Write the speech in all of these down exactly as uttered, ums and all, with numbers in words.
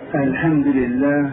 الحمد لله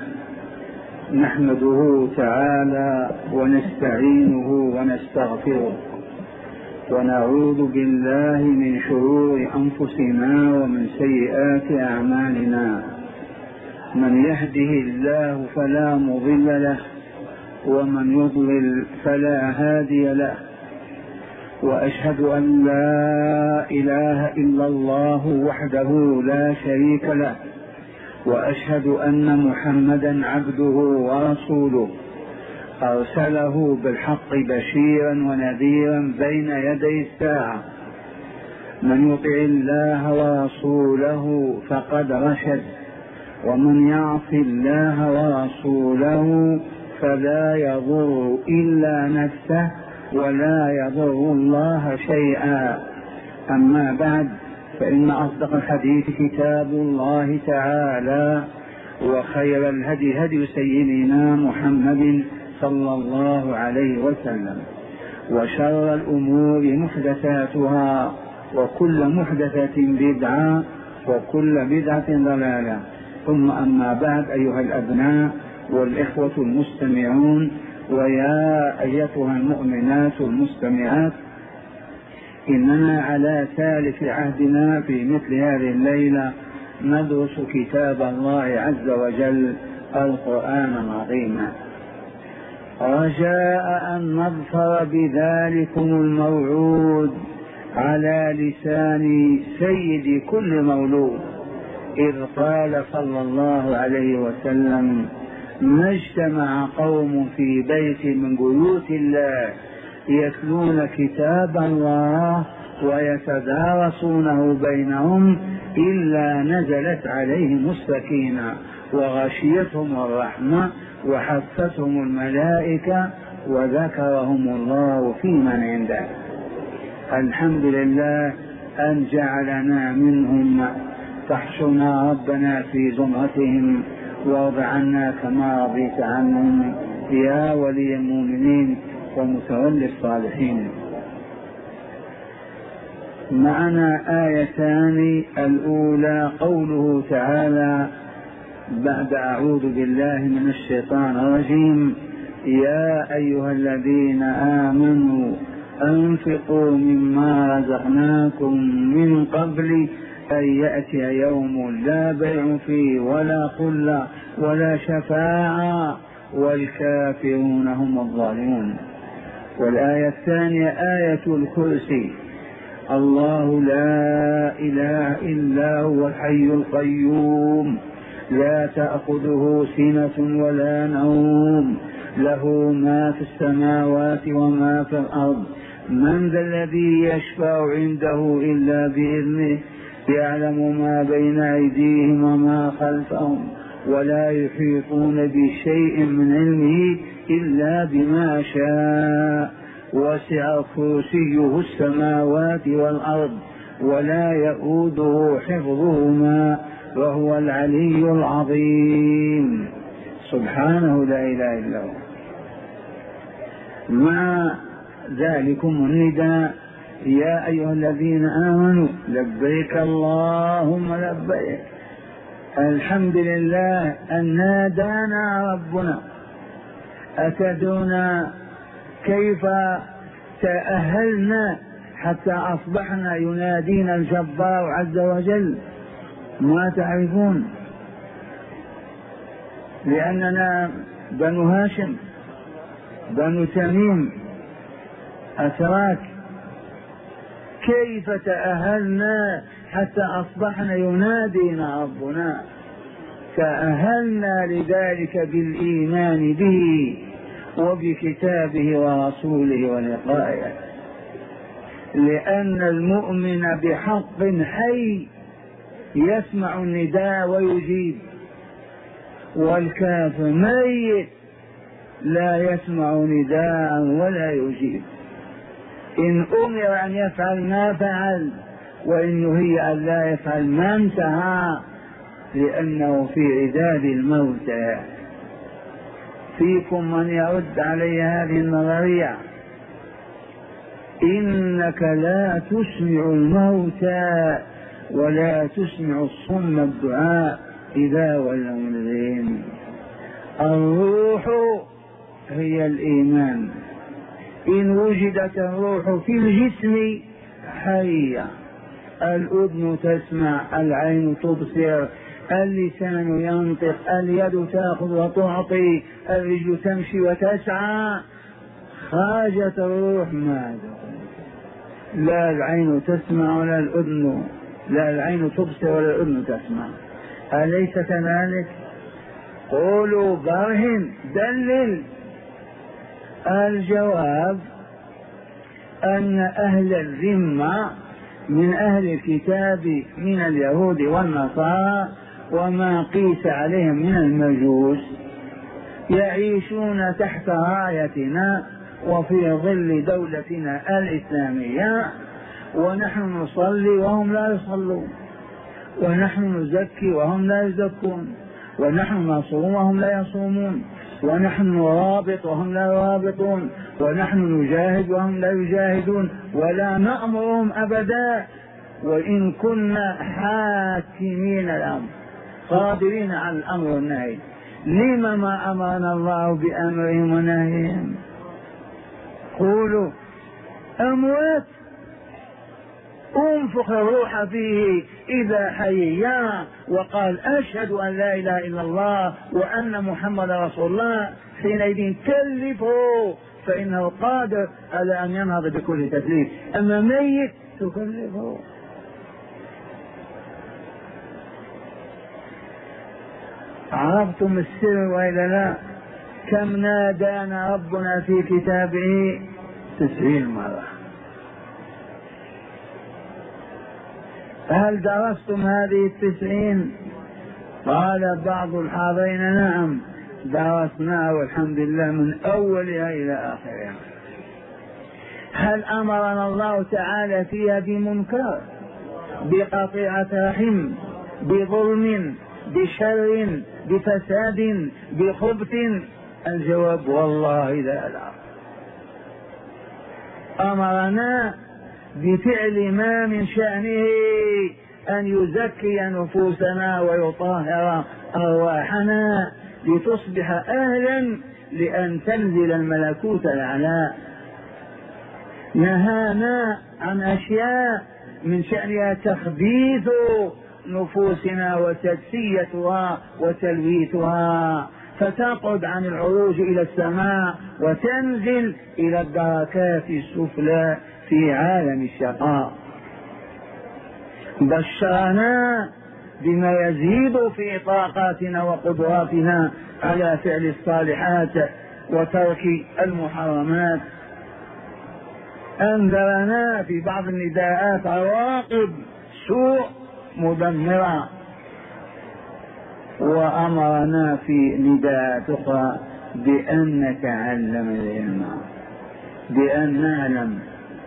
نحمده تعالى ونستعينه ونستغفره ونعوذ بالله من شرور أنفسنا ومن سيئات أعمالنا. من يهده الله فلا مضل له ومن يضلل فلا هادي له، وأشهد أن لا إله إلا الله وحده لا شريك له، وأشهد أن محمدا عبده ورسوله أرسله بالحق بشيرا ونذيرا بين يدي الساعة. من يطع الله ورسوله فقد رشد، ومن يعص الله ورسوله فلا يضر إلا نفسه ولا يضر الله شيئا. أما بعد، فإن أصدق الحديث كتاب الله تعالى، وخير الهدي هدي سيدنا محمد صلى الله عليه وسلم، وشر الأمور محدثاتها، وكل محدثة بدعة، وكل بدعة ضلالة. ثم أما بعد، أيها الأبناء والإخوة المستمعون، ويا أيتها المؤمنات المستمعات، إننا على ثالث عهدنا في مثل هذه الليلة ندرس كتاب الله عز وجل القرآن العظيم، رجاء أن نظفر بذلكم الموعود على لسان سيد كل مولود، إذ قال صلى الله عليه وسلم: ما اجتمع قوم في بيت من بيوت الله يتلون كتاب الله ويتدارسونه بينهم إلا نزلت عليهم السكينة وغشيتهم الرحمة وحفتهم الملائكة وذكرهم الله في من عنده. الحمد لله أن جعلنا منهم، فاحشنا ربنا في زمرتهم وارض عنا كما رضيت عنهم يا ولي المؤمنين ومتولي الصالحين. معنا آيتان، الأولى قوله تعالى بعد أعوذ بالله من الشيطان الرجيم: يا أيها الذين آمنوا أنفقوا مما رزقناكم من قبل أن يأتي يوم لا بيع فيه ولا خلة ولا شفاعة والكافرون هم الظالمون. والآية الثانية آية الكرسي: الله لا إله إلا هو الحي القيوم لا تأخذه سنة ولا نوم له ما في السماوات وما في الأرض من ذا الذي يشفع عنده إلا بإذنه يعلم ما بين أيديهم وما خلفهم ولا يحيطون بشيء من علمه إلا بما شاء وسع كرسيه السماوات والأرض ولا يؤوده حفظهما وهو العلي العظيم. سبحانه لا إله إلا هو. مع ذلكم النداء: يا أيها الذين آمنوا لبيك اللهم لبيك. الحمد لله أن نادانا ربنا. أتدرون كيف تأهلنا حتى أصبحنا ينادينا الجبار عز وجل؟ ما تعرفون، لأننا بنو هاشم بنو تميم أتراك. كيف تأهلنا حتى أصبحنا ينادينا ربنا؟ تأهلنا لذلك بالإيمان به وبكتابه ورسوله ولقائه، لأن المؤمن بحق حي يسمع النداء ويجيب، والكافر ميت لا يسمع نداء ولا يجيب. إن أمر أن يفعل ما فعل، وإن نهي أن لا يفعل ما انتهى، لأنه في عداد الموتى. فيكم من يرد علي هذه النظرية: إنك لا تسمع الموتى ولا تسمع الصم الدعاء إذا ولوا مدبرين. الروح هي الإيمان، إن وجدت الروح في الجسم حية، الأذن تسمع، العين تبصر، اللسان ينطق، اليد تأخذ وتعطي، الرجل تمشي وتسعى. خرجت الروح ماذا؟ لا العين تسمع ولا الأذن، لا العين تبصر ولا الأذن تسمع. أليس كذلك؟ قولوا برهن دلل. الجواب أن أهل الذمة من أهل الكتاب من اليهود والنصارى وما قيس عليهم من المجوس يعيشون تحت رايتنا وفي ظل دولتنا الإسلامية، ونحن نصلي وهم لا يصلون، ونحن نزكي وهم لا يزكون، ونحن نصوم وهم لا يصومون، ونحن نرابط وهم لا يرابطون، ونحن نجاهد وهم لا يجاهدون، ولا نأمرهم أبدا، وإن كنا حاكمين الأمر قادرين على الأمر والنهي. لما ما أمرنا الله بأمرهم ونهيهم؟ قولوا أموات انفخ الروح فيه إذا حيا وقال أشهد أن لا إله إلا الله وأن محمد رسول الله، حينئذ كلفه فإنه قادر على أن ينهض بكل تكليف. أما ميت تكلفه. عرفتم السر وإلا لا؟ كم نادانا ربنا في كتابه؟ تسعين مرة. هل درستم هذه التسعين؟ قال بعض الحاضرين نعم درسناها والحمد لله من أولها إلى آخرها. هل أمرنا الله تعالى فيها بمنكر، بقطيعة رحم، بظلم، بشر، بفساد، بخبث؟ الجواب والله لا لا. أمرنا بفعل ما من شأنه أن يزكي نفوسنا ويطهر أرواحنا لتصبح أهلا لأن تنزل الملكوت الأعلى. نهانا عن أشياء من شأنها تخبيث نفوسنا وتدسيتها وتلويثها، فتقعد عن العروج إلى السماء وتنزل إلى الدركات السفلى في عالم الشقاء. بشرنا بما يزيد في طاقاتنا وقدراتنا على فعل الصالحات وترك المحرمات. أنذرنا في بعض النداءات عواقب سوء مدمرة، وأمرنا في نداءات أخرى بأن نتعلم العلم، بأن نعلم،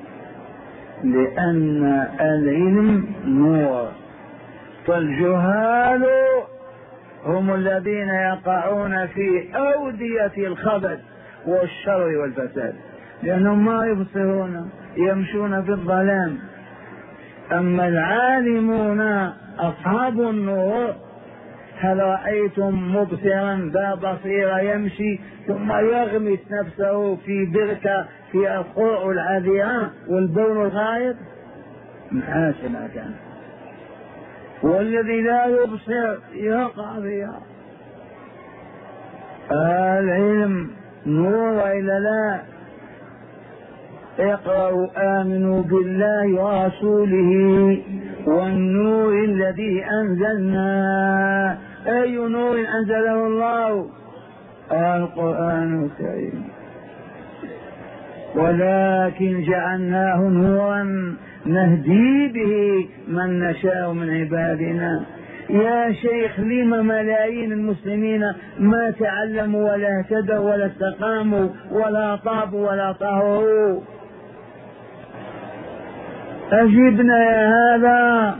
لأن العلم نور، فالجهال هم الذين يقعون في أودية الخبث والشر والفساد، لأنهم ما يبصرون، يمشون في الظلام. أما العالمون أصحاب النور، هل رأيتم مبصرا ذا بصيرة يمشي ثم يغمس نفسه في بركة في القوع العذراء والبول الغائب؟ محاسن كان. والذي لا يبصر يقع فيها. العلم نور وإلا لا؟ اقرأوا آمنوا بالله ورسوله والنور الذي أنزلنا. أي نور أنزله الله؟ القرآن الكريم. ولكن جعلناه نورا نهدي به من نشاء من عبادنا. يا شيخ لما ملايين المسلمين ما تعلموا ولا اهتدوا ولا استقاموا ولا طابوا ولا طهروا؟ أجبنا يا هذا.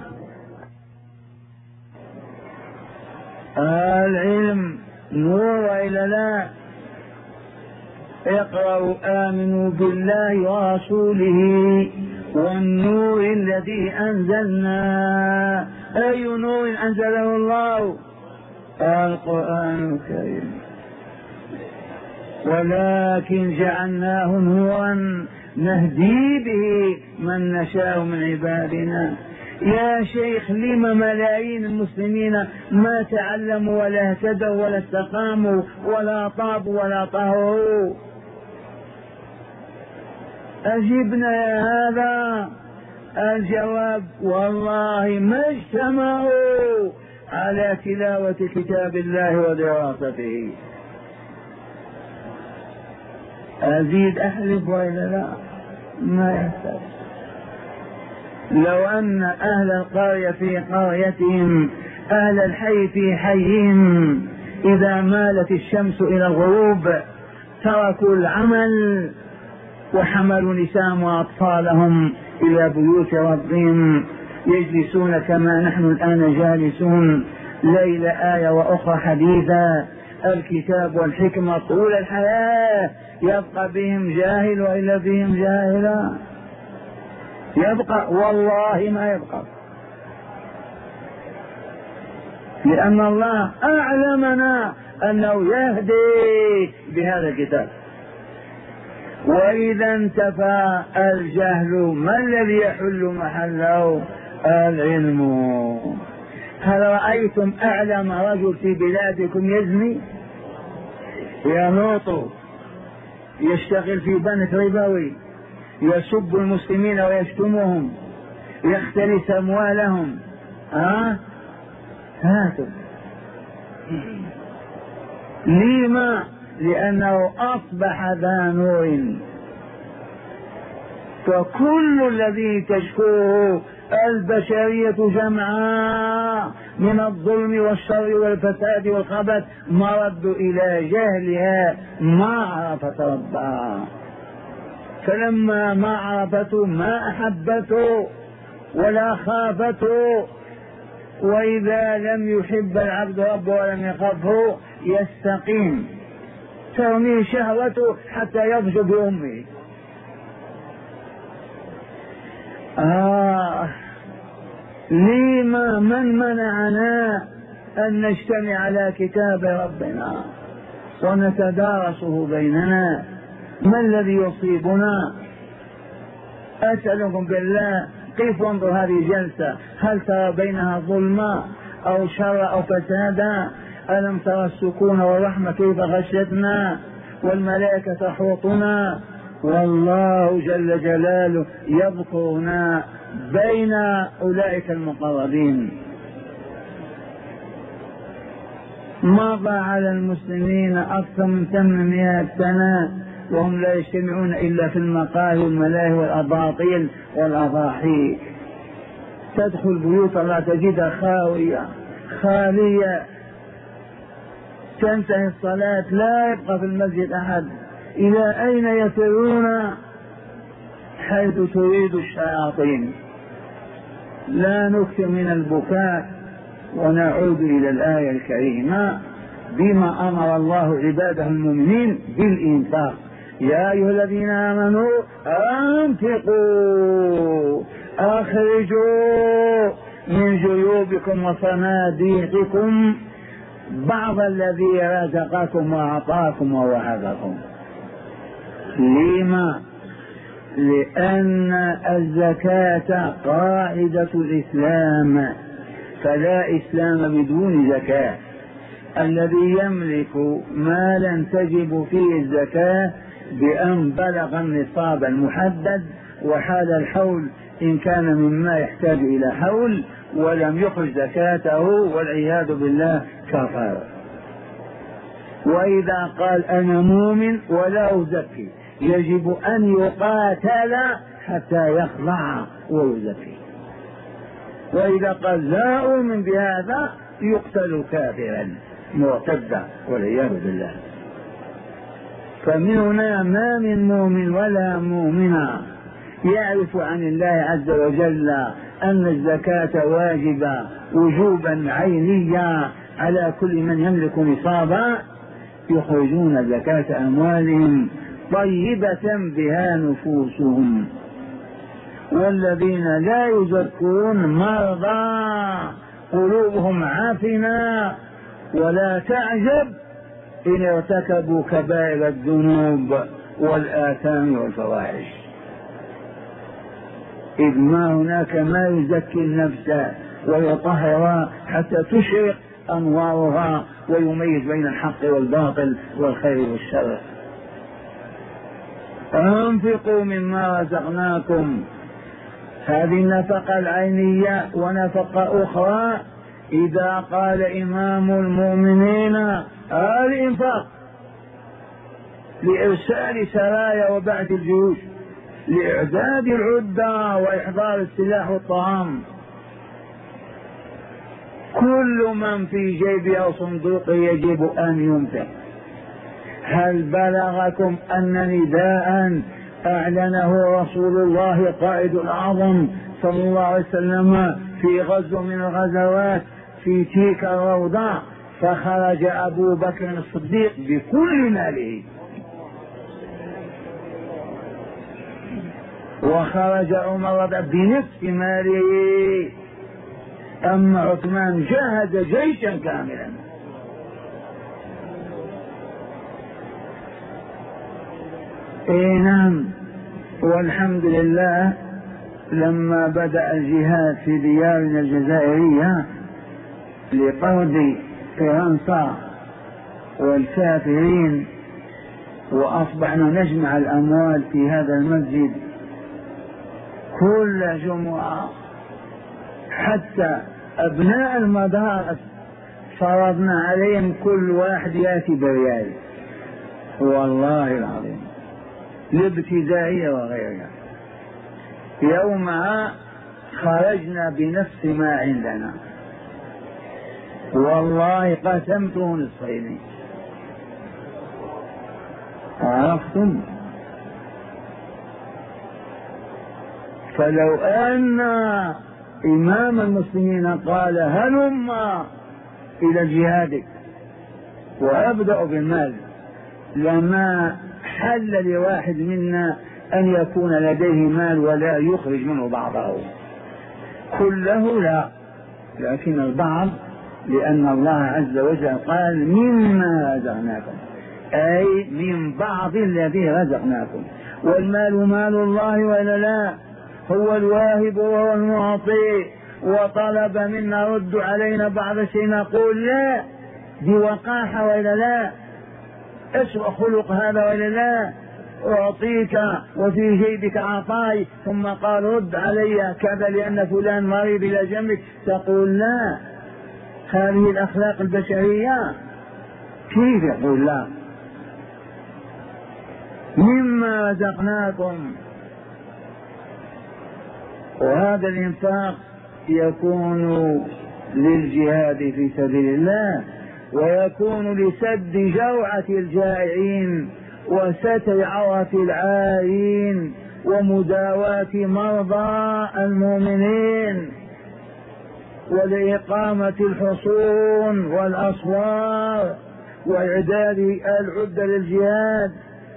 العلم نور وإلا لا؟ اقرأوا آمنوا بالله ورسوله والنور الذي أنزلنا. أي نور أنزله الله؟ القرآن الكريم. ولكن جعلناه نورا نهدي به من نشاء من عبادنا. يا شيخ لم ملايين المسلمين ما تعلموا ولا اهتدوا ولا استقاموا ولا طابوا ولا طهروا؟ أجبنا يا هذا. الجواب والله ما اجتمعوا على تلاوة كتاب الله ودراسته. أزيد أحلف وإلا لا؟ ما يحتاج. لو أن أهل القرية في قريتهم أهل الحي في حيهم إذا مالت الشمس إلى الغروب تركوا العمل وحملوا نساء وأطفالهم إلى بيوت ربهم يجلسون كما نحن الآن جالسون، ليل آية وأخرى حديثا، الكتاب والحكمة طول الحياة. يبقى بهم جاهل وإلا بهم جاهلا؟ يبقى والله ما يبقى، لأن الله أعلمنا أنه يهدي بهذا الكتاب. وإذا انتفى الجهل ما الذي يحل محله؟ العلم. هل رأيتم أعلم رجل في بلادكم يزني؟ ينوط، يشتغل في بنك ربوي، يسب المسلمين ويشتمهم، يختلس أموالهم؟ ها هاتوا. لما؟ لأنه أصبح ذا نور. فكل الذي تشكوه البشرية جمعاء من الظلم والشر والفساد والخبث مرد إلى جهلها، ما عرفت ربها. فلما ما عرفته ما أحبته ولا خافته. وإذا لم يحب العبد ربه ولم يخافه يستقيم، ترميه شهوته حتى يضج بأمه. آه لما من منعنا أن نجتمع على كتاب ربنا ونتدارسه بيننا؟ ما الذي يصيبنا؟ أسألكم بالله كيف انظر هذه جلسة، هل ترى بينها ظلما أو شر أو فسادا؟ ألم ترى السكون والرحمة كيف غشتنا والملائكة تحوطنا؟ والله جل جلاله يذكرنا بين أولئك المقربين. مضى على المسلمين أكثر من ثمانمائة سنة وهم لا يجتمعون إلا في المقاهي والملاهي والأباطيل والأضاحي. تدخل بيوت الله تجدها خاوية خالية، تنتهي الصلاة لا يبقى في المسجد أحد. إلى أين يسيرون؟ حيث تريد الشياطين. لا نكثر من البكاء ونعود إلى الآية الكريمة بما أمر الله عباده المؤمنين بالإنفاق. يا أيها الذين آمنوا أنفقوا أخرجوا من جيوبكم وصناديقكم بعض الذي رزقكم وأعطاكم ووهبكم. لما؟ لأن الزكاة قاعدة الإسلام، فلا إسلام بدون زكاة. الذي يملك مالا تجب فيه الزكاة بأن بلغ النصاب المحدد وحال الحول إن كان مما يحتاج إلى حول ولم يخرج زكاته والعياذ بالله كفر. وإذا قال أنا مؤمن ولا أزكي يجب أن يقاتل حتى يخضع ويزكي. وإذا قال لا أؤمن بهذا يقتل كافرا مرتدا والعياذ بالله. فمن هنا ما من مؤمن ولا مؤمنة يعرف عن الله عز وجل أن الزكاة واجبة وجوبا عينيا على كل من يملك نصابا يخرجون زكاة أموالهم طيبة بها نفوسهم. والذين لا يزكون مرضى قلوبهم عافنة ولا تعجب إن ارتكبوا كبائر الذنوب والآثام والفواحش، إذ ما هناك ما يزكي النفس ويطهرها حتى تشرق أنوارها ويميز بين الحق والباطل والخير والشر. أنفقوا مما رزقناكم، هذه النفقة العينية. ونفقة أخرى إذا قال إمام المؤمنين الإنفاق لإرسال سرايا وبعث الجيوش، لإعداد العدة وإحضار السلاح والطعام، كل من في جيبه أو صندوقه يجب أن ينفق. هل بلغكم أن نداء أعلنه رسول الله قائد الأعظم صلى الله عليه وسلم في غزو من الغزوات في تلك الروضة، فخرج أبو بكر الصديق بكل ماله، وخرج عمر بنصف ماله، أما عثمان جهز جيشا كاملا. إيه نعم، والحمد لله لما بدأ الجهاد في ديارنا الجزائرية لطرد فرنسا والكافرين، وأصبحنا نجمع الأموال في هذا المسجد كل جمعة، حتى أبناء المدارس فرضنا عليهم كل واحد يأتي بريال، والله العظيم، الابتدائية وغيرها. يومها خرجنا بنفس ما عندنا، والله قسمته نصفين. عرفتم؟ فلو أن إمام المسلمين قال هلم إلى جهادك وأبدأ بالمال، لما حل لواحد منا أن يكون لديه مال ولا يخرج منه بعضه، كله لا، لكن البعض، لأن الله عز وجل قال مما رزقناكم، أي من بعض الذي رزقناكم. والمال مال الله ولا لا؟ هو الواهب وهو المعطي، وطلب منا رد علينا بعض الشيء نقول لا، دي وقاحة ولا لا؟ اسوء خلق هذا ولا لا؟ أعطيك وفي جيبك عطاي، ثم قال رد علي كذا لأن فلان مريض إلى جنبك، تقول لا. هذه الأخلاق البشرية كيف يقول لا؟ مما رزقناكم. وهذا الإنفاق يكون للجهاد في سبيل الله، ويكون لسد جوعة الجائعين وستر عورة العارين ومداواة مرضى المؤمنين ولإقامة الحصون والأسوار وإعداد العدة للجهاد.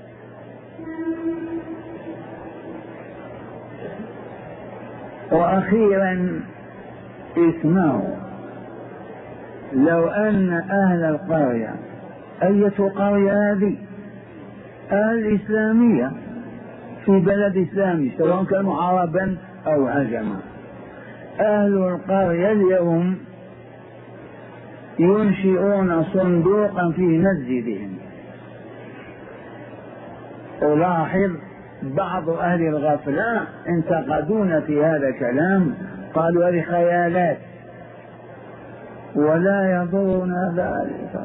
وأخيرا اسمعوا، لو أن أهل القرية، أية قرية هذه؟ أهل إسلامية في بلد إسلامي سواء كانوا عربا أو عجما، أهل القرية اليوم ينشئون صندوقا في مسجدهم. ألاحظ بعض أهل الغفلة انتقدون في هذا الكلام، قالوا هذه خيالات، ولا يضرنا ذلك.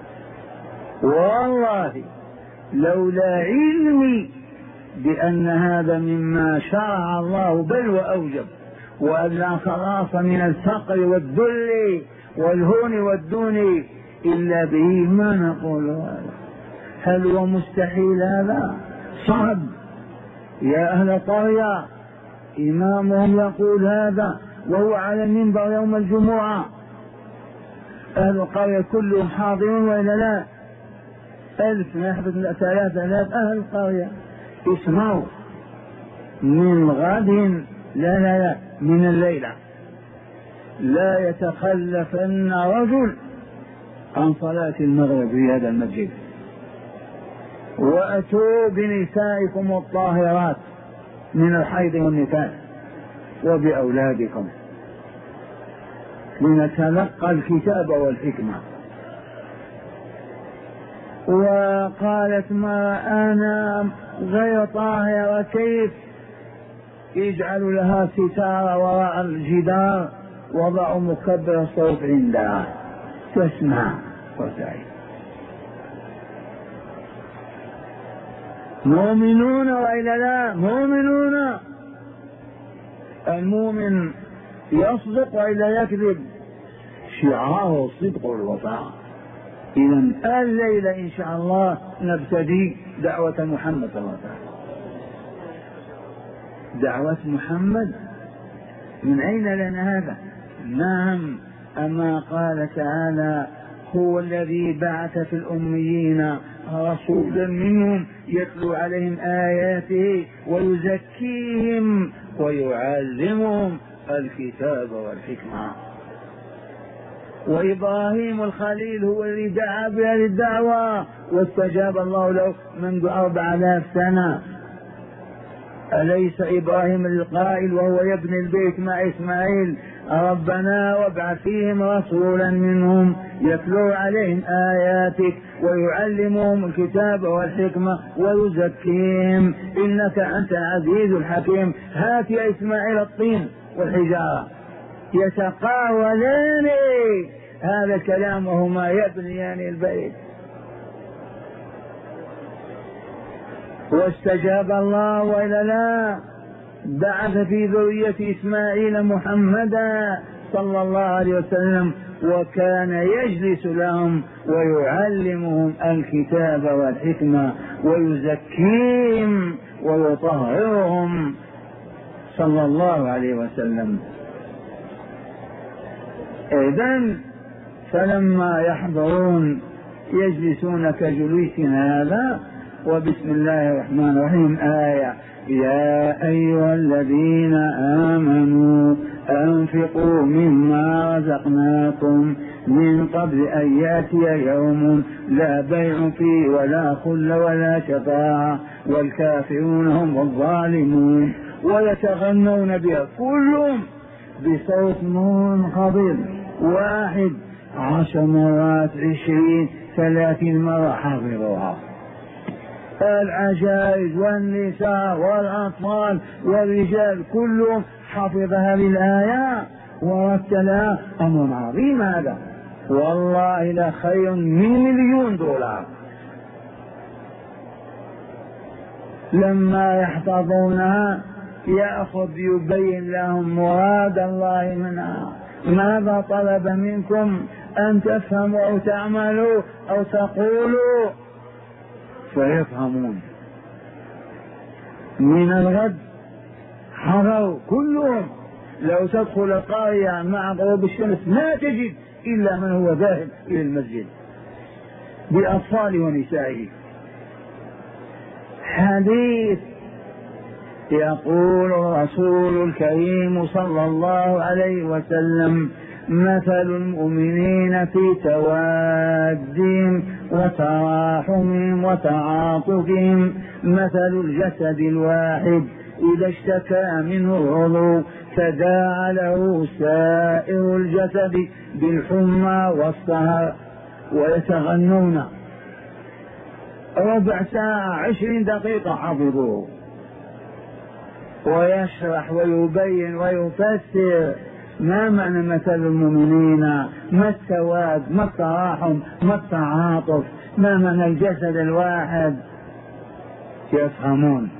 والله لولا علمي بأن هذا مما شرع الله بل وأوجب، وأن لا خلاص من الفقر والذل والهون والدون إلا به، ما نقول هذا. هل هو مستحيل؟ هذا صعب. يا أهل القرية، إمامهم يقول هذا وهو على المنبر يوم الجمعة، أهل القرية كلهم حاضرون وإلا لا؟ ألف نحبط ثلاثة آلاف أهل القرية. اسمعوا، من غد، لا لا لا من الليلة، لا يتخلفن رجل عن صلاة المغرب في هذا المسجد، وأتوا بنسائكم الطاهرات من الحيض والنفاس وبأولادكم لنتلقى الكتاب والحكمة. وقالت ما أنا غير طاهرة كيف؟ يجعل لها ستارة وراء الجدار، وضعوا مكبر الصوت عندها تسمع وتعي. مؤمنون وإلا لا؟ مؤمنون. المؤمن يصدق وإلا يكذب، شعاره الصدق والوفاء. إذا الليلة إن شاء الله نبتدي دعوة محمد صلى الله عليه وسلم. دعوة محمد من أين لنا هذا؟ نعم، أما قال تعالى هو الذي بعث في الأميين رسولا منهم يتلو عليهم آياته ويزكيهم ويعلمهم الكتاب والحكمة. وإبراهيم الخليل هو الذي دعا بهذه الدعوة واستجاب الله له منذ أربع آلاف سنة. أليس إبراهيم القائل وهو يبني البيت مع إسماعيل ربنا وابعث فيهم رسولا منهم يتلو عليهم آياتك ويعلمهم الكتاب والحكمة ويزكيهم إنك أنت عزيز الحكيم. هات يا إسماعيل الطين والحجارة يتقاولان هذا الكلام وهما يبنيان البيت. واستجاب الله وإلا لا؟ بعث في ذرية إسماعيل محمدا صلى الله عليه وسلم، وكان يجلس لهم ويعلمهم الكتاب والحكمة ويزكيهم ويطهرهم صلى الله عليه وسلم. إذن فلما يحضرون يجلسون كجلوسنا هذا. وبسم الله الرحمن الرحيم آية يا أيها الذين آمنوا أنفقوا مما رزقناكم من قبل أن يأتي يوم لا بيع فيه ولا خل ولا شفاعة والكافرون هم الظالمون. ويتغنون بها كلهم بصوت منخفض واحد عشر مرات عشرين ثلاثين مرة حافظوها. العجائز والنساء والأطفال والرجال كلهم حفظ هذه الآية ورتلها. أمر عظيم هذا والله لا خير من مليون دولار. لما يحفظونها يأخذ يبين لهم مراد الله منها. ماذا طلب منكم؟ أن تفهموا أو تعملوا أو تقولوا فيفهمون. من الغد حضروا كلهم. لو تدخل القرية مع غروب الشمس ما تجد إلا من هو ذاهب إلى المسجد بأطفال ونسائه. حديث يقول الرسول الكريم صلى الله عليه وسلم مثل المؤمنين في توادهم وتراحمهم وتعاطفهم مثل الجسد الواحد إذا اشتكى منه العضو تداعى له سائر الجسد بالحمى والسهر. ويتغنون ربع ساعة عشرين دقيقة حفظوه ويشرح ويبين ويفسر ما معنى مثل المؤمنين، ما التواد، ما التراحم، ما التعاطف، ما معنى الجسد الواحد. يفهمون.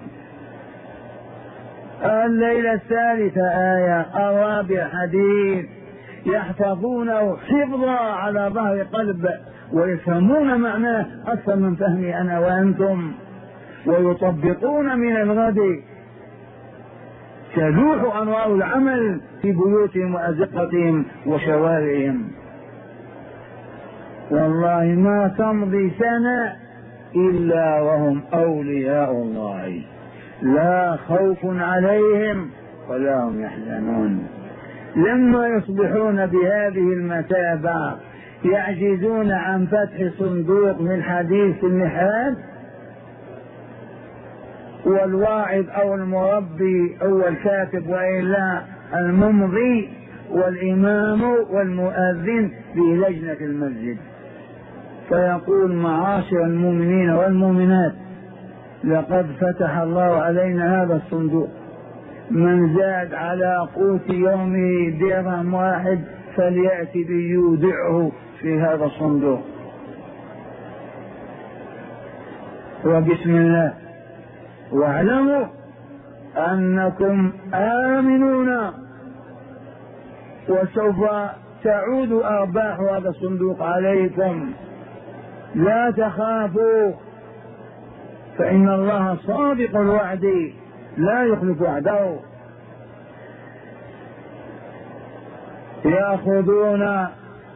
الليلة الثالثة آية الرابع حديث يحفظونه حفظا على ظهر قلب ويفهمون معناه أكثر من فهمي أنا وأنتم ويطبقون من الغد. تلوح أنوار العمل في بيوتهم وأزقتهم وشوارعهم. والله ما تمضي سنة إلا وهم أولياء الله لا خوف عليهم ولا هم يحزنون. لما يصبحون بهذه المثابة يعجزون عن فتح صندوق من حديد في المحراب، والواعظ أو المربي أو الكاتب وإلا الممضي والإمام والمؤذن في لجنة المسجد، فيقول: معاشر المؤمنين والمؤمنات، لقد فتح الله علينا هذا الصندوق، من زاد على قوت يومه درهم واحد فليأتي ليودعه في هذا الصندوق. وبسم الله، واعلموا أنكم آمنون، وسوف تعود أرباح هذا الصندوق عليكم، لا تخافوا، فإن الله صادق الوعد لا يخلف وعده. يأخذون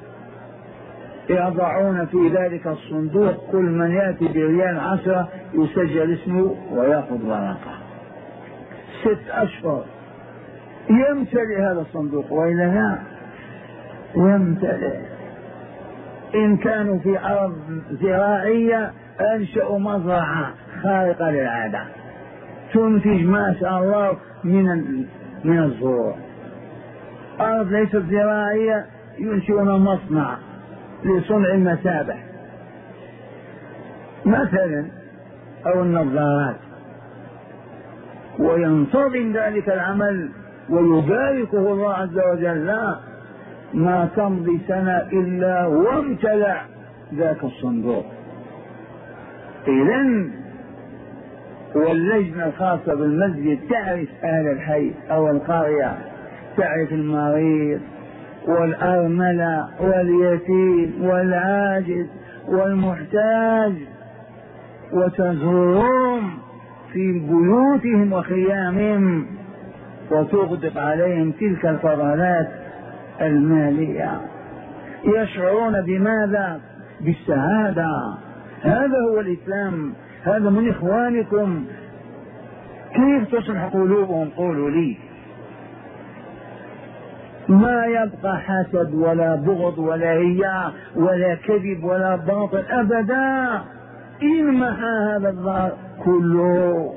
يضعون في ذلك الصندوق كل من يأتي بريال عشرة يسجل اسمه ويأخذ ورقة. ست أشهر يمتلئ هذا الصندوق، وإلا لا يمتلئ. إن كانوا في أرض زراعية أنشأوا مزرعة خارقة للعادة تنتج ما شاء الله من من الزروع. أرض ليست زراعية ينشئون مصنع لصنع المسابح مثلا أو النظارات، وينتظم ذلك العمل ويباركه الله عز وجل. لا، ما تمضي سنة إلا وامتلأ ذاك الصندوق. إذن واللجنة الخاصة بالمسجد تعرف أهل الحي أو القرية، تعرف المريض والأرملة واليتيم والعاجز والمحتاج، وتزورهم في بيوتهم وخيامهم وتغدق عليهم تلك الفضلات المالية. يشعرون بماذا؟ بالسعادة. هذا هو الإسلام، هذا من إخوانكم. كيف تصلح قلوبهم؟ قولوا لي. ما يبقى حسد ولا بغض ولا رياء ولا كذب ولا باطل أبدا، إن محى هذا الظهر كله.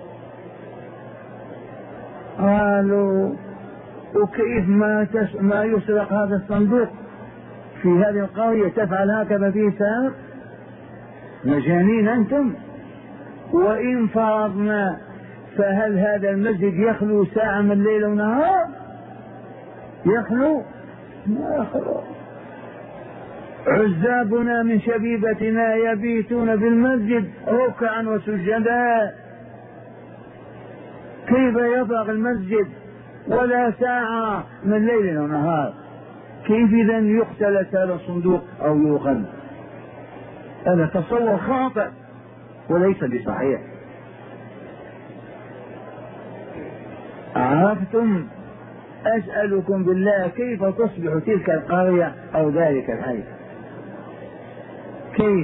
قالوا: وكيف ما, تس... ما يسرق هذا الصندوق في هذه القرية؟ تفعل هكذا في سائر؟ مجانين أنتم. وإن فرضنا فهل هذا المسجد يخلو ساعة من الليل ونهار؟ يخلو؟ ما يخلو. عزابنا من شبيبتنا يبيتون بالمسجد ركعا وسجدا. كيف يفرغ المسجد ولا ساعة من ليل ونهار؟ كيف إذن يختلس هذا الصندوق أو يؤخذ؟ هذا تصور خاطئ وليس بصحيح. عرفتم؟ أسألكم بالله، كيف تصبح تلك القرية أو ذلك الحي؟ كيف؟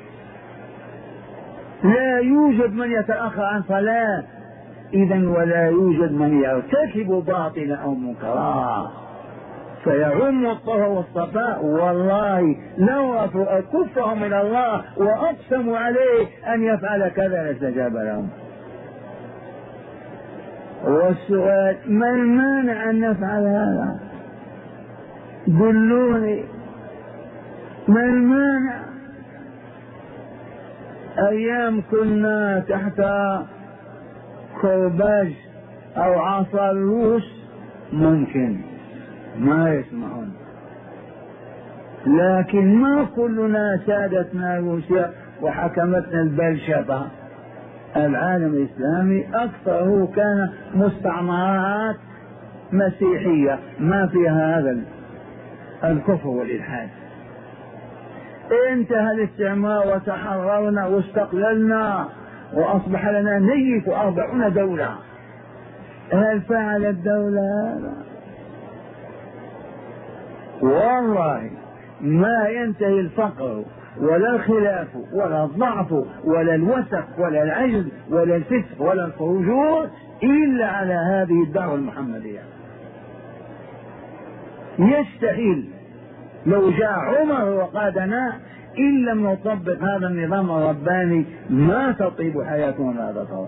لا يوجد من يتأخر عن صلاة إذن، ولا يوجد من يرتكب باطلا أو منكرا فيعم الطهر والصفاء. والله لو رفعوا كفهم إلى الله وأقسموا عليه أن يفعل كذا لاستجاب لهم. والسؤال: ما المانع أن نفعل هذا؟ دلوني، ما المانع؟ أيام كنا تحت كرباج أو عصا الروس ممكن ما يسمعون، لكن ما كلنا سادتنا روسيا وحكمتنا البلشفة. العالم الإسلامي أكثره كان مستعمرات مسيحية ما فيها هذا الكفر والإلحاد. انتهى الاستعمار وتحررنا واستقللنا وأصبح لنا نيف أربعون دولة. هل فعل الدولة هذا؟ والله ما ينتهي الفقر ولا الخلاف ولا الضعف ولا الوسخ ولا العجز ولا الفسق ولا الفجور إلا على هذه الدعوة المحمدية. يستحيل لو جاء عمر وقادنا إن لم نطبق هذا النظام الرباني ما تطيب حياتنا هذا طبعا.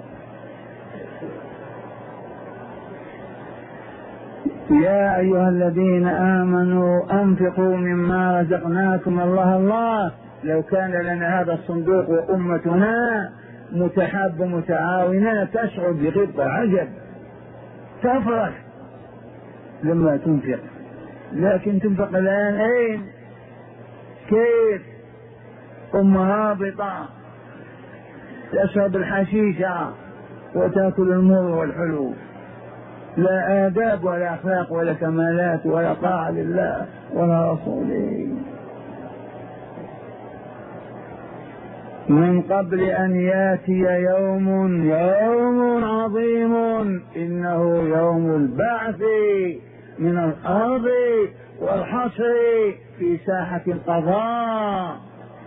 يا أيها الذين آمنوا أنفقوا مما رزقناكم. الله الله لو كان لنا هذا الصندوق وأمتنا متحاب متعاونة تشعر بغبة عجب، تفرح لما تنفق، لكن تنفق الآن أين؟ كيف؟ أم هابطة تشرب الحشيشة وتأكل المر والحلو، لا آداب ولا أخلاق ولا كمالات ولا طاعة لله ولا رسوله. من قبل أن يأتي يوم يوم عظيم إنه يوم البعث من الأرض والحشر في ساحة القضاء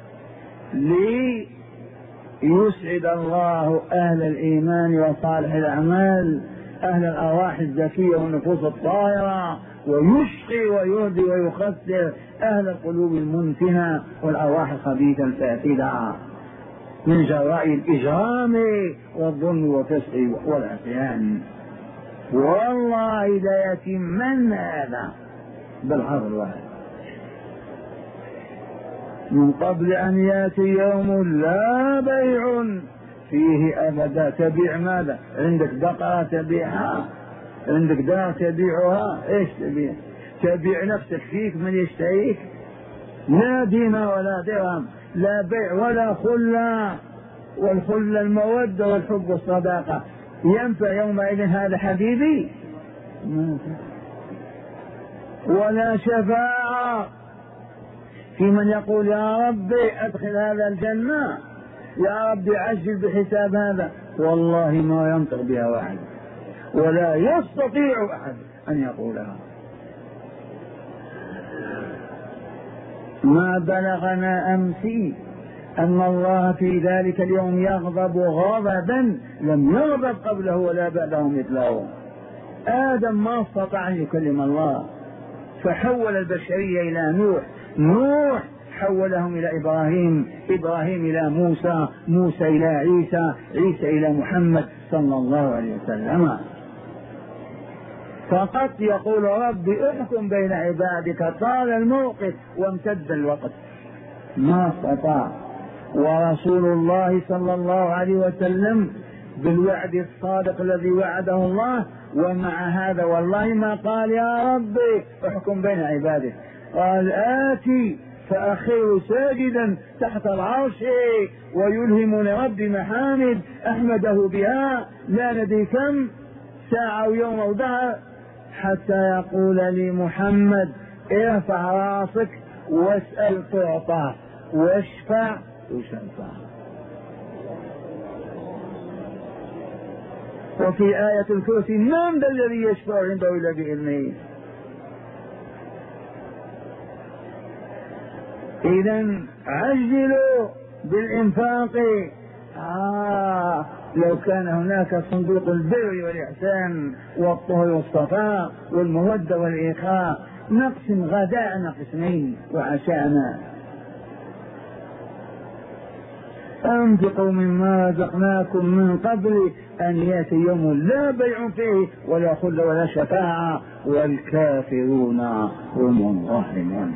ليسعد الله أهل الإيمان وصالح الأعمال، أهل الأرواح الزكية والنفوس الطاهرة، ويشقي ويهدي ويخسر أهل القلوب المنتنة والأرواح الخبيثة الفاسدة من جراء الإجرام والظلم والفسق والعصيان. والله لا يتمن هذا بالحرف الواحد. من قبل أن يأتي يوم لا بيع فيه أبدا. تبيع ماذا؟ عندك بقرة تبيعها، عندك دار تبيعها، ايش تبيع؟ تبيع نفسك، فيك من يشتريك؟ لا دينار ولا درهم، لا بيع ولا خلة، والخلة المودة والحب والصداقة. ينفع يومئذ هذا حبيبي؟ ولا شفاعة في من يقول يا ربي أدخل هذا الجنة، يا ربي عجل بحساب هذا، والله ما ينطق بها واحد ولا يستطيع أحد أن يقولها. ما بلغنا أمسي أن الله في ذلك اليوم يغضب غضبا لم يغضب قبله ولا بعده مثله. آدم ما استطاع أن يكلم الله فحول البشرية إلى نوح، نوح حولهم إلى إبراهيم، إبراهيم إلى موسى، موسى إلى عيسى، عيسى إلى محمد صلى الله عليه وسلم. فقط يقول ربي احكم بين عبادك، طال الموقف وامتد الوقت، ما استطاع. ورسول الله صلى الله عليه وسلم بالوعد الصادق الذي وعده الله، ومع هذا والله ما قال يا ربي احكم بين عبادك، قال آتي فأخير ساجدا تحت العرش ويلهمني ربي محامد أحمده بها لا ندري كم ساعة أو يوم أو دهر، حتى يقول لي محمد ارفع راسك واسأل تعطى واشفع تشفع. وفي آية الكرسي من ذا الذي يشفع عنده إلا بإذنه. إذن عجلوا بالإنفاق. آه لو كان هناك صندوق البر والإحسان والطهر والصفاء والمودة والإخاء، نقسم غداءنا قسمين وعشاءنا. أنفقوا مما رزقناكم من قبل أن يأتي يوم لا بيع فيه ولا خلة ولا شفاعة والكافرون هم الظالمون.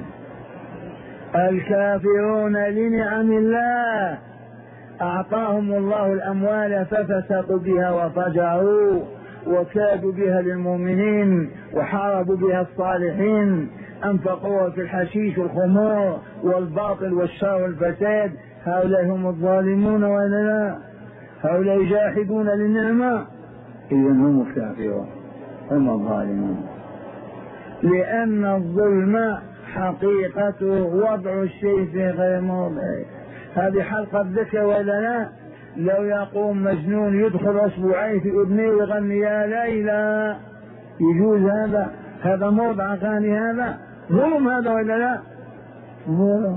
الكافرون لنعم الله، أعطاهم الله الأموال ففسقوا بها وفجروا وكادوا بها للمؤمنين وحاربوا بها الصالحين، أنفقوها في الحشيش والخمور والباطل والشر والفساد. هؤلاء هم الظالمون ولا لا؟ هؤلاء جاحدون للنعمة، إذن هم الكافرون هم الظالمون. لأن الظلم حقيقته وضع الشيء في غير موضعه. هذه حلقة ذكر ولا لا؟ لو يقوم مجنون يدخل أسبوعين في أذنيه ويغني يا ليلى، يجوز هذا؟ هذا موضع أغاني؟ هذا ظلم هذا ولا لا؟ ظلم.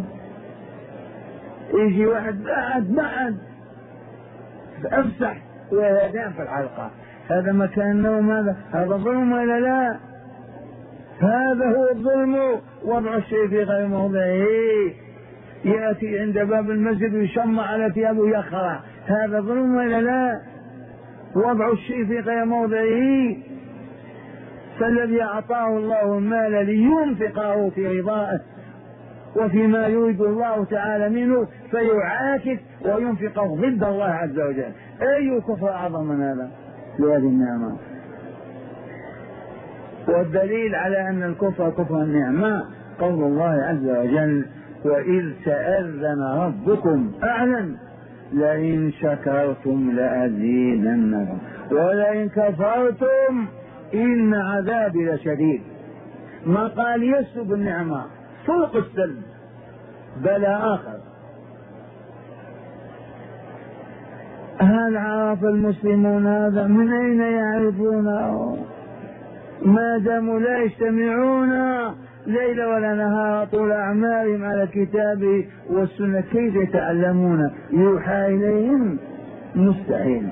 يجي واحد بعد بعد أفسح ويدان في الحلقة، هذا مكان النوم، هذا هذا ظلم ولا لا؟ هذا هو الظلم، وضع الشيء في غير موضعه. يأتي عند باب المسجد ويشمع على ثيابه يخرع، هذا ظلم ولا لا؟ وضع الشيء في غير موضعه. فالذي أعطاه الله المال لينفقه في رضائه وفيما يريد الله تعالى منه فيعاكس وينفقه ضد الله عز وجل، أي كفر أعظم من هذا لهذه النعمة؟ والدليل على أن الكفر كفر النعمة قول الله عز وجل: وإذ تأذن ربكم، أعلن لئن شكرتم لأزيدنكم ولئن كفرتم إن عذابي لشديد. ما قال يسلب النعمة فوق السلب، بل آخر. هل عرف المسلمون هذا؟ من أين يعرفونه؟ ما داموا لا يجتمعون ليل ولا نهار طول أعمارهم على الكتاب والسنة، كيف يتعلمون؟ يوحى إليهم؟ مستحيل.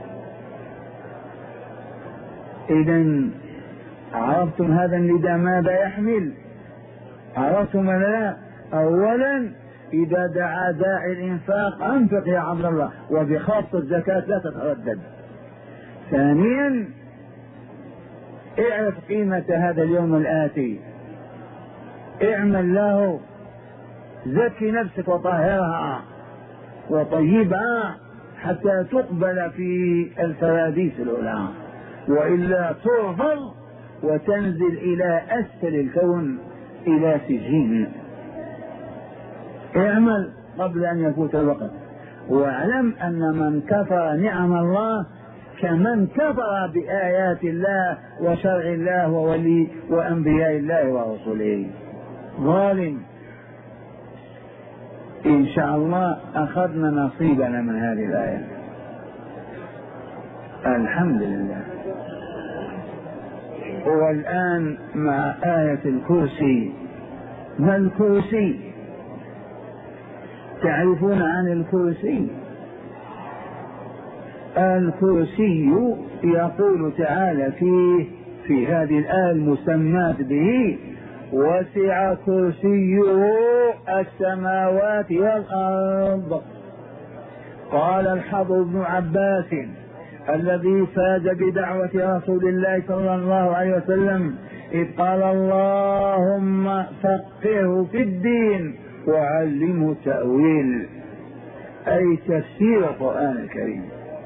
إذن عرفتم هذا النداء ماذا يحمل؟ عرفتم ولا لا؟ أولا إذا دعا داعي الإنفاق أنفق يا عبد الله، وبخاصة الزكاة لا تتردد. ثانيا اعرف قيمة هذا اليوم الآتي، اعمل له، زكي نفسك وطهرها وطيبها حتى تقبل في الفراديس الأولى، وإلا ترفض وتنزل إلى أسفل الكون إلى سجين. اعمل قبل أن يفوت الوقت، واعلم أن من كفر نعم الله كمن كفر بآيات الله وشرع الله وولي وأنبياء الله ورسله ظالم. إن شاء الله أخذنا نصيبنا من هذه الآية، الحمد لله. والآن مع آية الكرسي. ما الكرسي؟ تعرفون عن الكرسي؟ الكرسي يقول تعالى فيه في هذه الآية المسماة به: وسع كرسيه السماوات والأرض. قال الحبر بن عباس الذي فاز بدعوة رسول الله صلى الله عليه وسلم إذ قال: اللهم فقهه في الدين وعلمه التأويل، أي تفسير القرآن الكريم.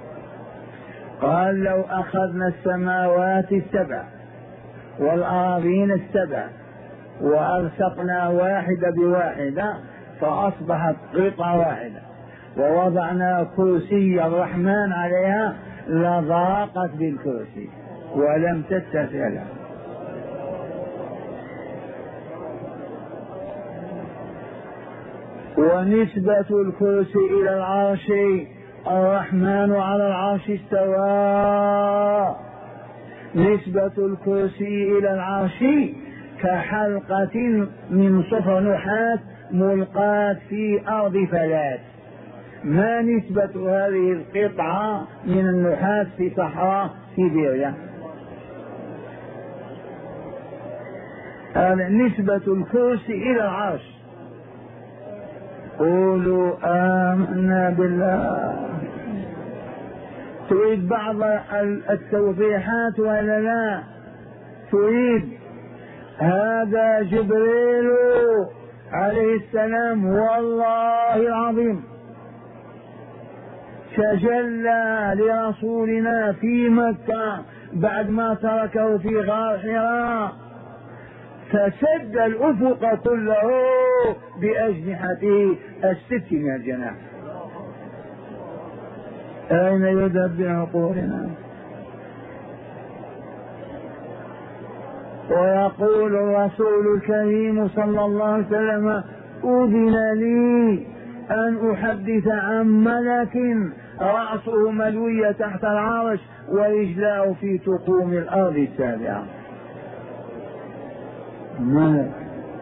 قال: لو أخذنا السماوات السبع والأراضين السبع وألصقنا واحدة بواحدة فأصبحت قطعة واحدة، ووضعنا كرسي الرحمن عليها لضاقت بالكرسي ولم تتسع له. ونسبة الكرسي إلى العرش: الرحمن على العرش استوى. نسبة الكرسي إلى العرش كحلقة من صفر نحاس ملقاة في أرض فلات. ما نسبة هذه القطعة من النحاس في صحراء سيبيريا؟ نسبة الكرسي إلى العرش. قولوا آمنا بالله. تريد بعض التوضيحات ولا لا؟ تريد؟ هذا جبريل عليه السلام والله العظيم تجلى لرسولنا في مكة بعد ما تركه في غار حراء، فسد الأفق كله بأجنحته الست من الجناح. أين يدبر عقولنا؟ ويقول الرسول الكريم صلى الله عليه وسلم: أذن لي أن أحدث عن ملك رأسه ملوية تحت العرش ورجلاه في تقوم الأرض السابعة. ملك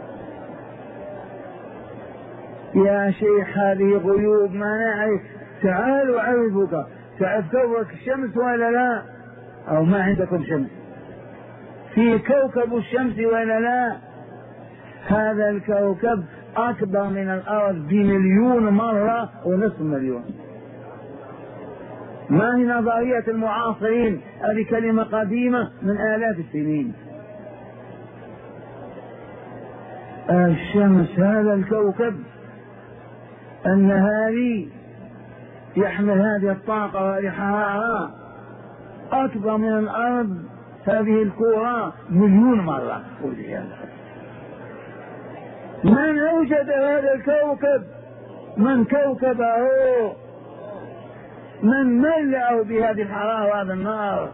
يا شيخ، هذه غيوب ما نعرف. تعالوا أعرفك. تعرف كورك الشمس ولا لا؟ أو ما عندكم شمس؟ في كوكب الشمس ولا لا؟ هذا الكوكب أكبر من الأرض بمليون مرة ونصف مليون. ما هي نظرية المعاصرين؟ هذه كلمة قديمة من آلاف السنين. الشمس هذا الكوكب النهاري يحمل هذه الطاقة وهذه الحرارة أكبر من الأرض هذه الكرة مليون مرة. من أوجد هذا الكوكب؟ من كوكبه؟ من ملأه بهذه الحرارة وهذا النار؟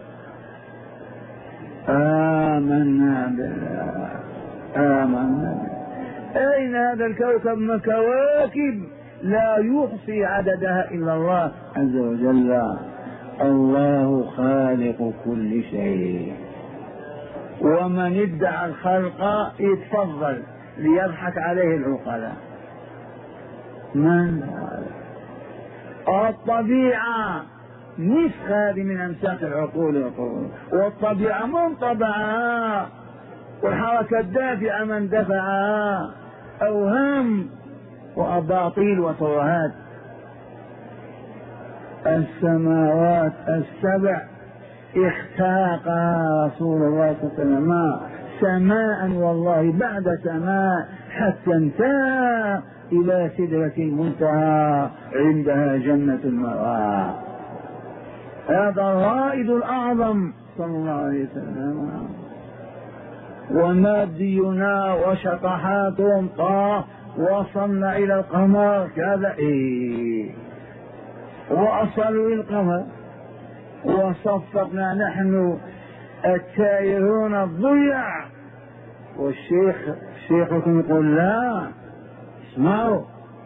آمنا بالله آمنا بالله. أين هذا الكوكب من كواكب لا يحصي عددها إلا الله عز وجل. الله خالق كل شيء، ومن ادعى الخلق يتفضل ليضحك عليه العقلاء. من الطبيعة نسخ هذه من أمساك العقول والقرون، والطبيعة منطبعة، والحركة الدافعة من دفعها أوهام وأباطيل وترهات. السماوات السبع اختاقها رسول الله صلى الله عليه وسلم سماء والله بعد سماء حتى انتهى إلى سدرة المنتهى عندها جنة المأوى. هذا الرائد الأعظم صلى الله عليه وسلم. ومادينا وشطحاتهم طاف وصلنا إلى القمر كذا إيه، وأصلوا القمر وصفقنا نحن التائهون الضيع. والشيخ شيخكم يقول لا، اسمعوا،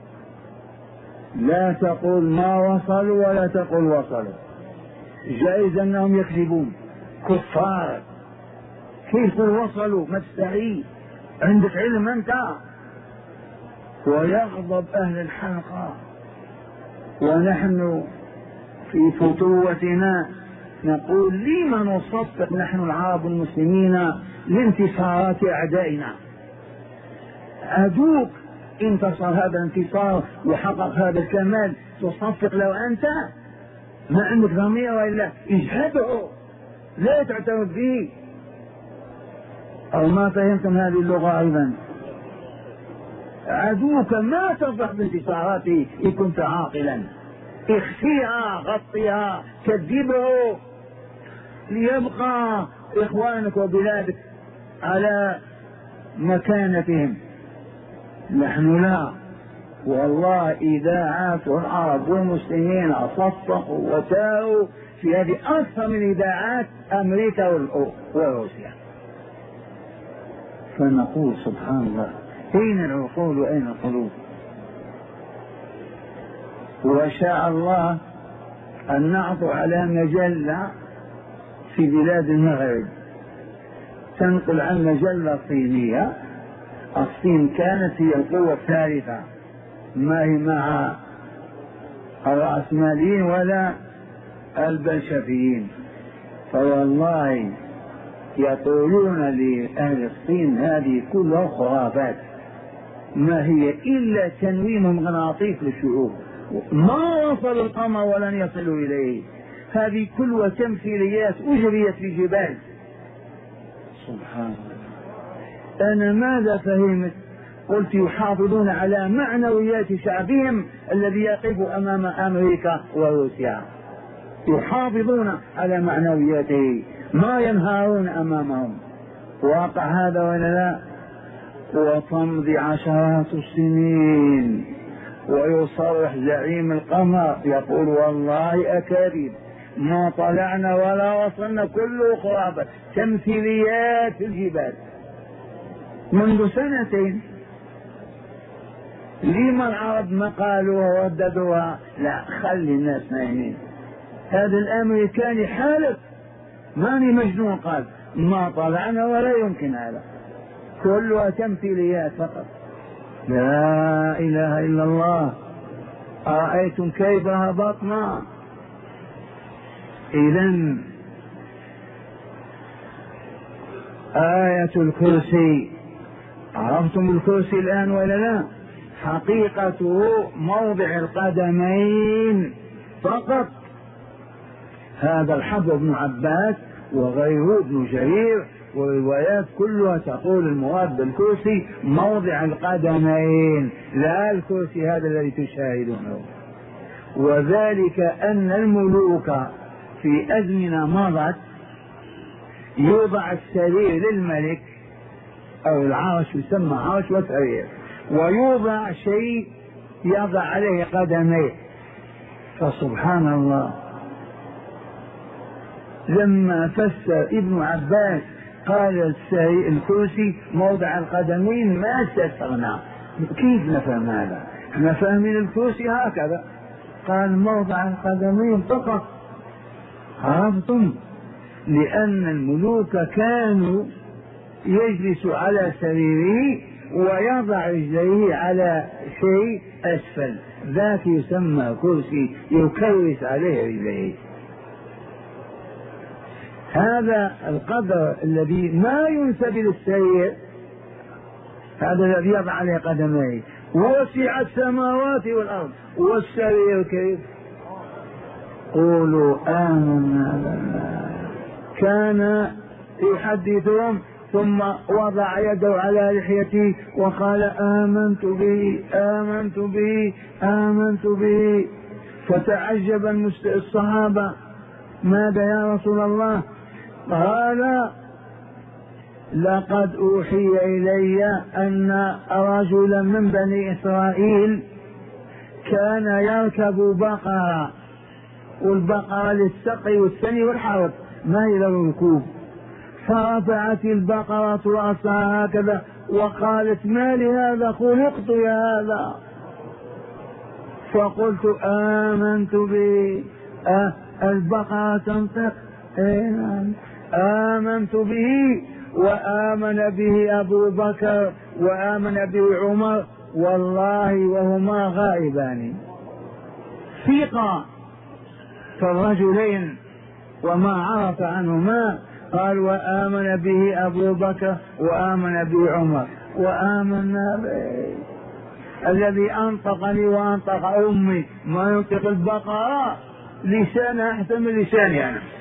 لا تقول ما وصلوا ولا تقول وصلوا، جائز أنهم يكذبون كفار. كيف وصلوا؟ ما تستحي، عندك علم أنت. ويغضب أهل الحلقة، ونحن في فتوتنا نقول لما نصدق نحن العرب المسلمين لانتصارات أعدائنا؟ عدوك انتصر هذا الانتصار وحقق هذا الكمال، تصفق لو أنت ما عندك ضمير وإلا اجهده، لا تعترف به. أو ما فهمتم هذه اللغة أيضا؟ عدوك ما تفرح بانتصاراته إن كنت عاقلا، اخفيها غطيها كذبه ليبقى إخوانك وبلادك على مكانتهم. نحن لا، والله إذاعات العرب والمسلمين صفقوا وساروا في هذه أكثر من إذاعات أمريكا وروسيا. فنقول سبحان الله، أين العقول وأين القلوب؟ وشاء الله أن نعطوا على مجلة في بلاد المغرب تنقل عن مجلة صينية. الصين كانت هي القوة الثالثة، ما هي مع الرأسماليين ولا البلشفيين. فوالله يقولون لأهل الصين هذه كلها خرافات، ما هي إلا تنويم مغناطيس للشعوب، ما وصلوا القمر ولن يصلوا إليه. هذه كلها تمثيليات أجريت في جبال. سبحان الله. أنا ماذا فهمت؟ قلت يحافظون على معنويات شعبهم الذي يقف أمام أمريكا وروسيا، يحافظون على معنوياته، ما ينهارون أمامهم. واقع هذا ولا لا؟ وتمضي عشرات السنين ويصرح زعيم القمر يقول والله أكاذيب، ما طلعنا ولا وصلنا، كله خرافة تمثيليات في الجبال. منذ سنتين لما العرب ما قالوها ورددوها؟ لا، خلي الناس نايمين. هذا الأمريكاني حالف، ماني مجنون، قال ما طلعنا ولا يمكن هذا، كلها تمثيليات فقط. لا إله إلا الله. أرأيتم كيف هبطنا؟ إذن آية الكرسي، عرفتم الكرسي الآن ولا لا؟ حقيقته موضع القدمين فقط. هذا الحفظ ابن عباس وغيره ابن جرير، والروايات كلها تقول المراد بالكرسي موضع القدمين، لا الكرسي هذا الذي تشاهدونه. وذلك أن الملوك في أزمنة مضت يوضع السرير للملك أو العرش، يسمى عرش وسرير، ويوضع شيء يضع عليه قدميه. فسبحان الله لما فسر ابن عباس قال الكرسي موضع القدمين ما استفسرنا كيف نفهم هذا، احنا فاهمين الكرسي هكذا، قال موضع القدمين فقط. عرفتم؟ لأن الملوك كانوا يجلس على سريره ويضع رجليه على شيء أسفل، ذاك يسمى كرسي، يكرس عليه رجليه. هذا القدر الذي ما ينسب للسرير، هذا الذي يضع عليه قدميه. وسع السماوات والأرض، والسرير كيف؟ قولوا آمنا بالله. كان يحدثهم ثم وضع يده على لحيته وقال آمنت به آمنت به آمنت به. فتعجب الصحابة، ماذا يا رسول الله؟ قال لقد أوحي إلي أن رجلا من بني إسرائيل كان يركب بقرة، والبقرة للسقي والثني والحرث ما هي للركوب، فرفعت البقرة رأسها هكذا وقالت ما لهذا خلقت يا هذا؟ فقلت آمنت به. أه البقرة تنطق، آمنت به وآمن به أبو بكر وآمن به عمر والله وهما غائبان. ثقة فالرجلين وما عرف عنهما. قال وآمن به أبو بكر وآمن به عمر وآمنا به. الذي أنطقني وأنطق أمي ما ينطق البقرة لسان أحسن من لساني أنا.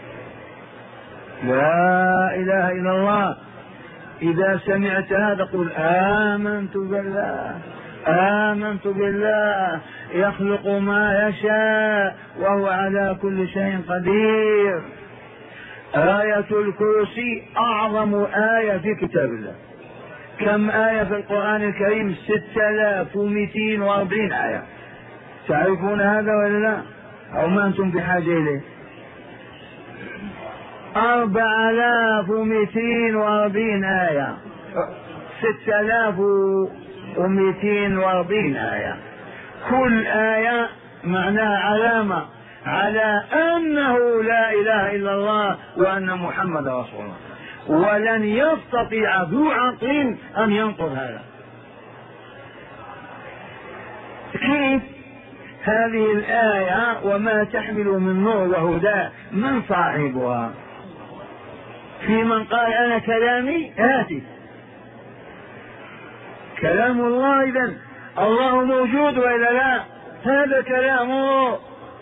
لا إله إلا الله. إذا سمعت هذا قل آمنت بالله آمنت بالله يخلق ما يشاء وهو على كل شيء قدير. آية الكرسي أعظم آية في كتاب الله. كم آية في القرآن الكريم؟ ستة آلاف ومئتين وأربعين آية. تعرفون هذا ولا لا؟ أو ما أنتم بحاجة إليه؟ أربعة آلاف ومئتين وأربعين آية، ستة آلاف ومئتين وأربعين آية. كل آية معناها علامة على أنه لا إله إلا الله وأن محمد رسول الله، ولن يستطيع ذو عقل أن ينقض هذا. كيف هذه الآية وما تحمل من نور وهدى؟ من صاحبها؟ في من قال أنا كلامي هاتف، كلام الله. إذن الله موجود وإلا لا؟ هذا كلامه،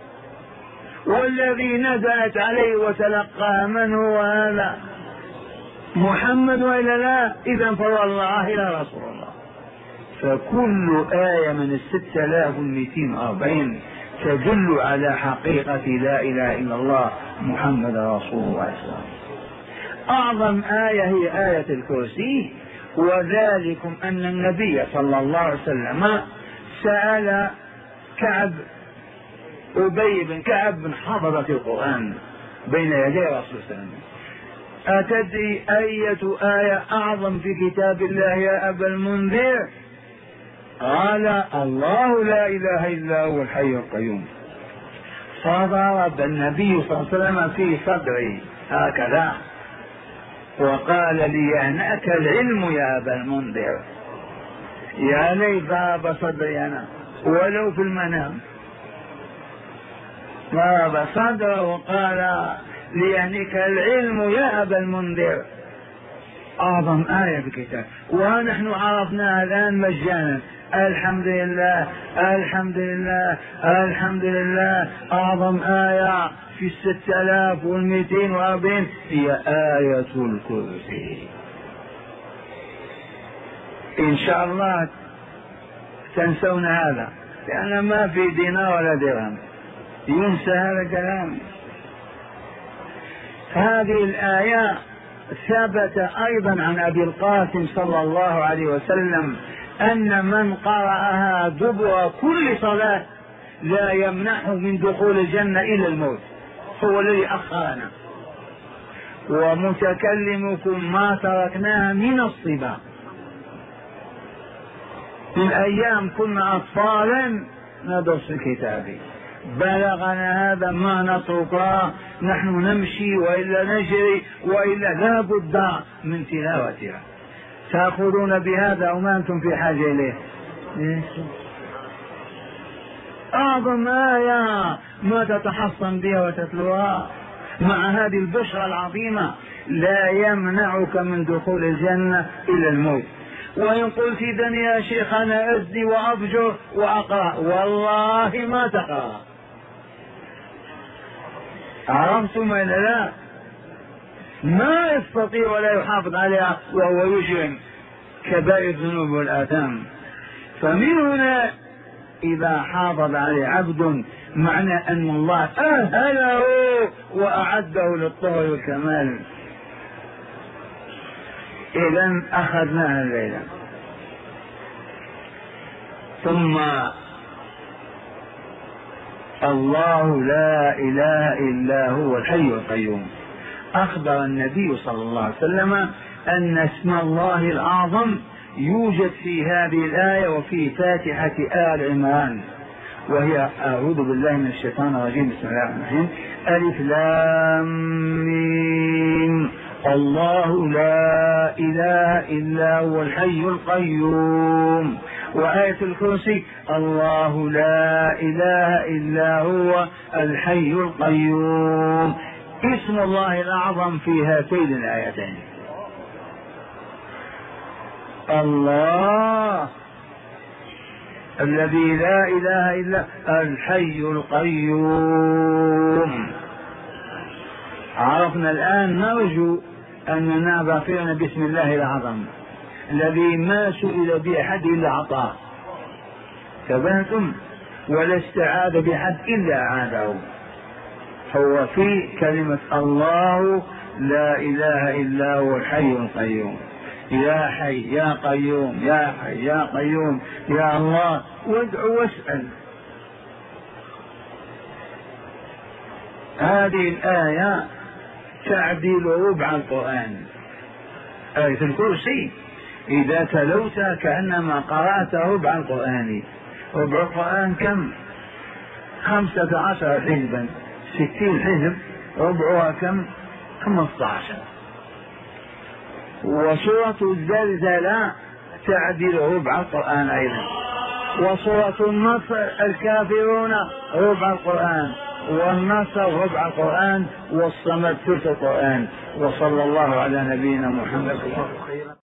والذي نزلت عليه وتلقى من هو هذا؟ محمد وإلا لا؟ إذن فوالله لا رسول الله. فكل آية من الستة آلاف ومئتين وأربعين تدل على حقيقة لا إله إلا الله محمد رسول الله. أعظم آية هي آية الكرسي، وذلكم أن النبي صلى الله عليه وسلم سأل كعب أبي بن كعب من حفظة القرآن بين يدي رسول الله صلى الله عليه وسلم: أتدري أية آية أعظم في كتاب الله يا أبا المنذر؟ قال: الله لا إله إلا هو الحي القيوم. فضرب النبي صلى الله عليه وسلم في صدري هكذا وقال لي: يعناك العلم يا أبا المنذر. يا ليت ضرب صدري أنا ولو في المنام، ضرب صدره وقال: ليعنيك العلم يا أبا المنذر. أعظم آية في الكتاب، ونحن عرفناها الآن مجانا. الحمد لله الحمد لله الحمد لله. أعظم آية في الستة آلاف والمئتين وأربعين هي آية الكرسي. إن شاء الله تنسون هذا، لأن ما في دينار ولا درهم، ينسى هذا الكلام. هذه الآية ثبت أيضا عن أبي القاسم صلى الله عليه وسلم أن من قرأها دبر كل صلاة لا يمنعه من دخول الجنة إلا الموت. هو الذي أخرنا، ومتكلمكم ما تركناها من الصبا. من أيام كنا أطفالا ندرس الكتاب، بلغنا هذا ما نتركها، نحن نمشي وإلا نجري وإلا لا بد من تلاوتها. تأخذون بهذا وما أنتم في حاجة إليه. أعظم آية ما تتحصن بها وتتلوها مع هذه البشرى العظيمة، لا يمنعك من دخول الجنة إلا الموت. وإن قلت إذن يا شيخ أنا أزني وأفجر وأقرأ، والله ما تقرأ. عرفتم ولا لا؟ ما يستطيع ولا يحافظ عليها وهو يجرم كبائر الذنوب والآثام. فمن هنا إذا حافظ عليه عبد معنى أن الله أهله وأعده للطهر والكمال. إذن أخذناها الليلة. ثم الله لا إله إلا هو الحي القيوم. أخبر النبي صلى الله عليه وسلم أن اسم الله الأعظم يوجد في هذه الآية وفي فاتحة آل عمران، وهي أعوذ بالله من الشيطان الرجيم بسم الله الرحمن الرحيم ألف لام ميم الله لا إله إلا هو الحي القيوم. وآية الكرسي الله لا إله إلا هو الحي القيوم. اسم الله الأعظم في هاتين الآيتين. الله الذي لا إله إلا الحي القيوم. عرفنا الآن، نرجو أننا ظافرنا باسم الله الأعظم الذي ما سئل بأحد إلا عطاه، تبهتم، ولا استعاذ بأحد إلا أعاده. هو في كلمة الله لا إله إلا هو الحي القيوم. يا حي يا قيوم يا حي يا قيوم يا الله، وادع واسأل. هذه الآية تعديل ربع القرآن. آية الكرسي إذا تلوتها كأنما قرأت ربع القرآن. ربع القرآن كم؟ خمسة عشر حزبا، ستين حزب، ربعها كم؟ خمسة عشر. وسورة الزلزلة تعدل ربع القرآن أيضا، وسورة النصر الكافرون ربع القرآن، والنصر ربع القرآن، والصمد ثلث القرآن. وصلى الله على نبينا محمد.